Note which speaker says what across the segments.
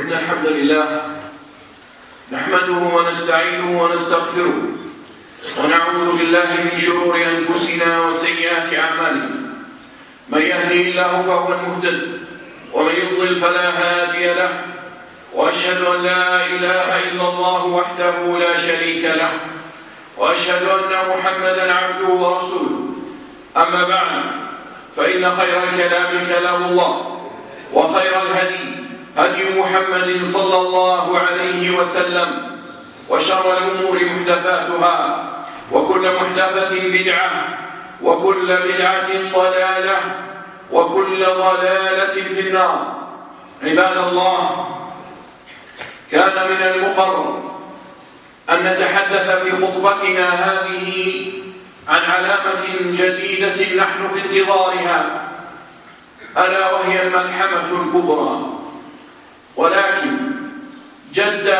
Speaker 1: إن الحمد لله نحمده ونستعينه ونستغفره ونعوذ بالله من شرور أنفسنا وسيئات أعمالنا. من يهده الله فهو المهتد ومن يضلل فلا هادي له، وأشهد أن لا إله إلا الله وحده لا شريك له، وأشهد أن محمدًا عبده ورسوله. أما بعد، فإن خير الكلام كلام الله، وخير الهدي هدي محمد صلى الله عليه وسلم، وشر الأمور محدثاتها، وكل محدثة بدعة، وكل بدعة ضلالة، وكل ضلالة في النار. عباد الله، كان من المقرر أن نتحدث في خطبتنا هذه عن علامة جديدة نحن في انتظارها، ألا وهي الملحمة الكبرى. ولكن جد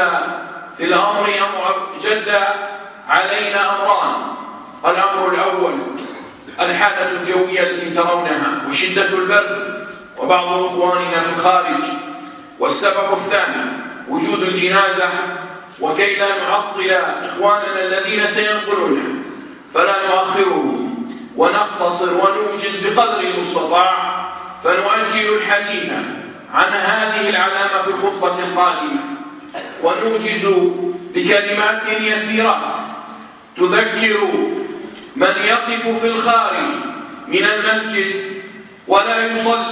Speaker 1: علينا أمران. الأمر الأول الحالة الجوية التي ترونها وشدة البرد وبعض إخواننا في الخارج، والسبب الثاني وجود الجنازة، وكي لا نعطل إخواننا الذين سينقلونها فلا نؤخرهم ونختصر ونوجز بقدر المستطاع، فنؤجل الحديث عن هذه العلامة في الخطبة القادمة، ونوجز بكلمات يسيرات تذكر من يقف في الخارج من المسجد ولا يصلي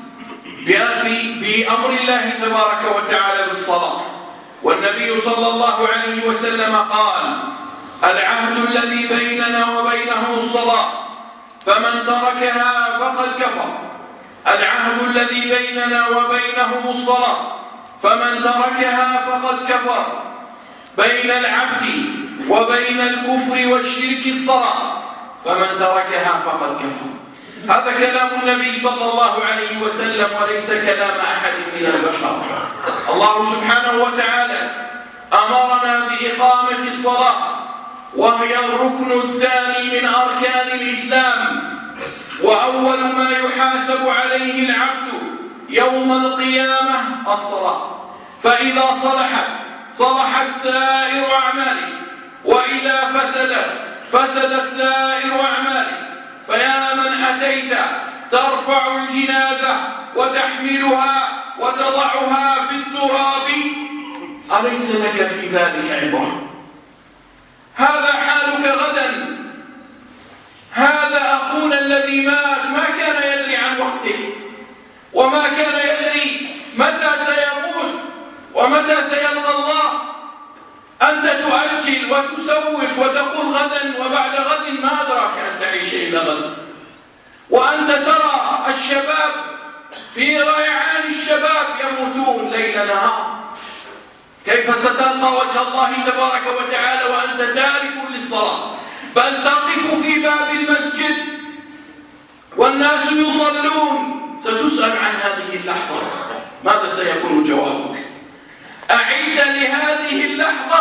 Speaker 1: بأمر الله تبارك وتعالى بالصلاة. والنبي صلى الله عليه وسلم قال: العهد الذي بيننا وبينهم الصلاة، فمن تركها فقد كفر. العهد الذي بيننا وبينهم الصلاة، فمن تركها فقد كفر. بين العبد وبين الكفر والشرك الصلاة، فمن تركها فقد كفر. هذا كلام النبي صلى الله عليه وسلم، وليس كلام أحد من البشر. الله سبحانه وتعالى أمرنا بإقامة الصلاة، وهي الركن الثاني من أركان الإسلام، وأول ما يحاسب عليه العبد يوم القيامة الصلاة. فإذا صلحت سائر أعماله، وإذا فسدت سائر أعماله. فيا من أتيت ترفع الجنازة وتحملها وتضعها في التراب، أليس لك في ذلك عبرة؟ هذا حالك غدا. هذا أخونا الذي مات ما كان يدري عن وقته، وما كان يدري متى سيموت ومتى سيلقى الله. أنت تؤجل وتسوف وتقول غدا وبعد غد، ما أدراك أن تعيش إلى غد. وأنت ترى الشباب في ريعان الشباب يموتون ليل نهار. كيف ستلقى وجه الله تبارك وتعالى وأنت تارك للصلاة؟ بل تقف في باب المسجد والناس يصلون. ستسأل عن هذه اللحظة، ماذا سيكون جوابك؟ أعد لهذه اللحظة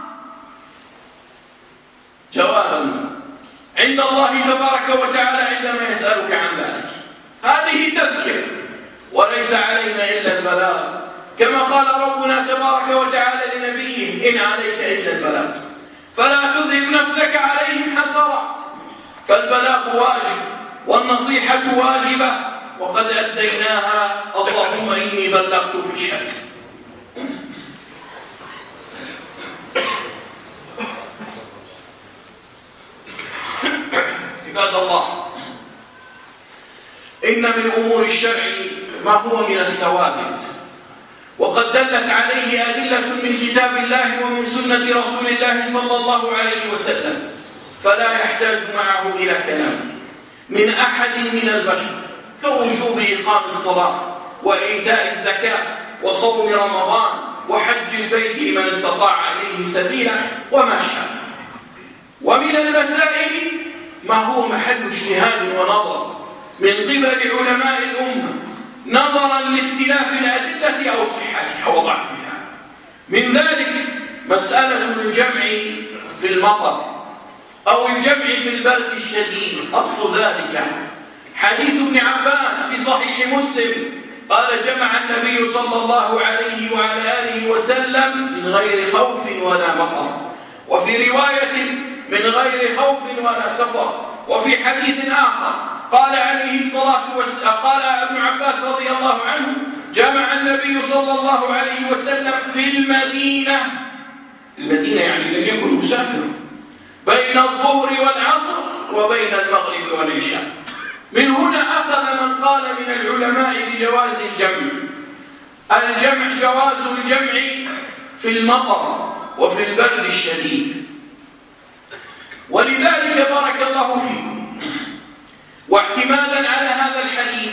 Speaker 1: جوابا عند الله تبارك وتعالى عندما يسألك عن ذلك. هذه تذكر، وليس علينا إلا البلاغ، كما قال ربنا تبارك وتعالى لنبيه: إن عليك إلا البلاغ فلا تذهب نفسك عليهم حسرات. فالبلاغ واجب والنصيحة واجبة، وقد أديناها. اللهم إني بلغت فاشهد. عباد الله، إن من أمور الشرع ما هو من الثوابت، وقد دلت عليه أدلة من كتاب الله ومن سنة رسول الله صلى الله عليه وسلم، فلا يحتاج معه إلى كلام من أحد من البشر، كوجوب إقام الصلاة وإيتاء الزكاة وصوم رمضان وحج البيت لمن استطاع إليه سبيلا وما شاء. ومن المسائل ما هو محل اجتهاد ونظر من قبل علماء الأمة، نظرا لاختلاف الأدلة أو صحتها وضعفها. من ذلك مسألة الجمع في المطر أو الجمع في البرد الشديد. أصل ذلك حديث ابن عباس في صحيح مسلم قال جمع النبي صلى الله عليه وعلى آله وسلم من غير خوف ولا مطر، وفي رواية من غير خوف ولا سفر. وفي حديث آخر قال عليه الصلاة والسلام، قال ابن عباس رضي الله عنه: جمع النبي صلى الله عليه وسلم في المدينة يعني لم يكن مسافرا بين الظهر والعصر وبين المغرب والعشاء. من هنا أخذ من قال من العلماء بجواز الجمع جواز الجمع في المطر وفي البرد الشديد. ولذلك بارك الله فيكم، واحتمالا على هذا الحديث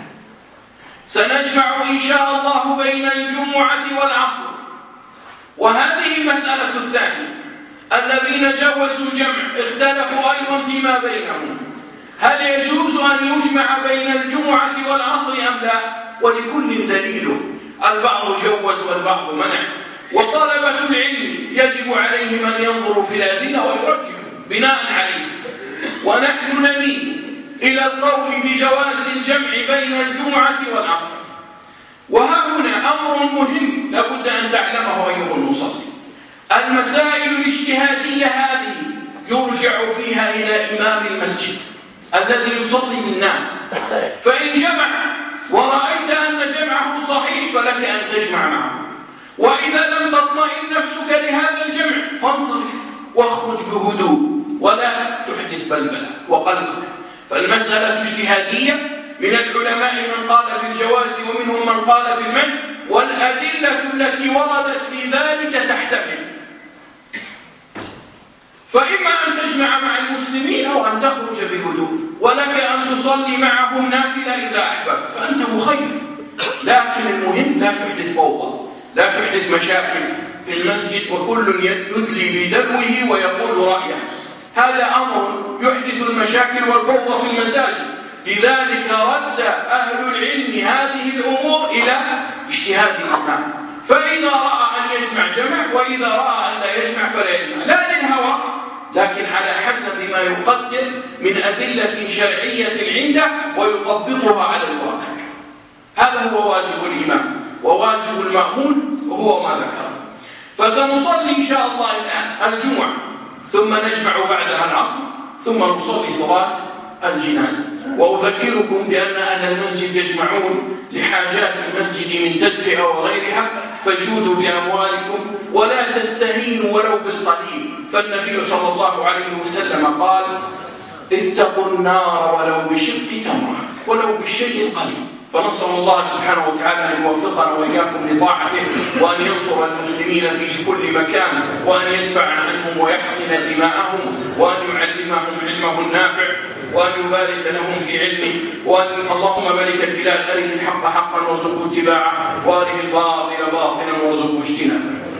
Speaker 1: سنجمع إن شاء الله بين الجمعة والعصر. وهذه المسألة الثانية، الذين جوزوا الجمع اختلفوا أيضا فيما بينهم، هل يجوز أن يجمع بين الجمعة والعصر أم لا؟ ولكل دليل، البعض جوز والبعض منع. وطلبة العلم يجب عليهم أن ينظروا في الأدلة ويرجحوا بناء عليه. ونحن نميل إلى القول بجواز الجمع بين الجمعة والعصر. وها هنا أمر مهم لابد أن تعلمه أيها المصلي: المسائل الاجتهادية هذه يرجع فيها إلى إمام المسجد الذي يصلي بالناس، فإن جمع ورأيت أن جمعه صحيح فلك أن تجمع معه، وإذا لم تطمئن نفسك لهذا الجمع فانصرف واخرج بهدوء ولا تحدث بلبلة وقلق. فالمسألة اجتهادية، من العلماء من قال بالجواز ومنهم من قال بالمنع، والأدلة التي وردت في ذلك تحتمل، فإما أن تجمع مع المسلمين أو أن تخرج بهدوء، ولك أن تصلي معهم نافلة إذا أحببت فأنت مخير. لكن المهم لا تحدث فوضى، لا تحدث مشاكل في المسجد وكل يدلي بدلوه ويقول رأيه. هذا أمر يحدث المشاكل والفوضى في المساجد. لذلك رد أهل العلم هذه الأمور إلى اجتهاد الإمام، فإذا رأى أن يجمع جمع، وإذا رأى أن لا يجمع فلا يجمع، لا للهوى لكن على حسب ما يقدر من أدلة شرعية عنده ويطبقها على الواقع. هذا هو واجب الإمام، وواجب المأمون هو ما ذكر. فسنصلي إن شاء الله الآن الجمعة، ثم نجمع بعدها العصر، ثم نصلي صلاة الجنازة. وأذكركم بأن أهل المسجد يجمعون لحاجات المسجد من تدفئة وغيرها، فجودوا بأموالكم ولا تستهينوا ولو بالقليل. فالنبي صلى الله عليه وسلم قال: اتقوا النار ولو بشق تمرة، ولو بالشيء القليل. فنسأل الله سبحانه وتعالى أن يوفقنا وإياكم لطاعته، وأن ينصر المسلمين في كل مكان، وأن يدفع عنهم ويحقن دماءهم، وأن يعلمهم علمه النافع، وأن يبارك لهم في علمه، وأن اللهم ملك البلاد أره الحق حقا وارزقه اتباعه، وأره الباطل باطلا وارزقه اجتنابه.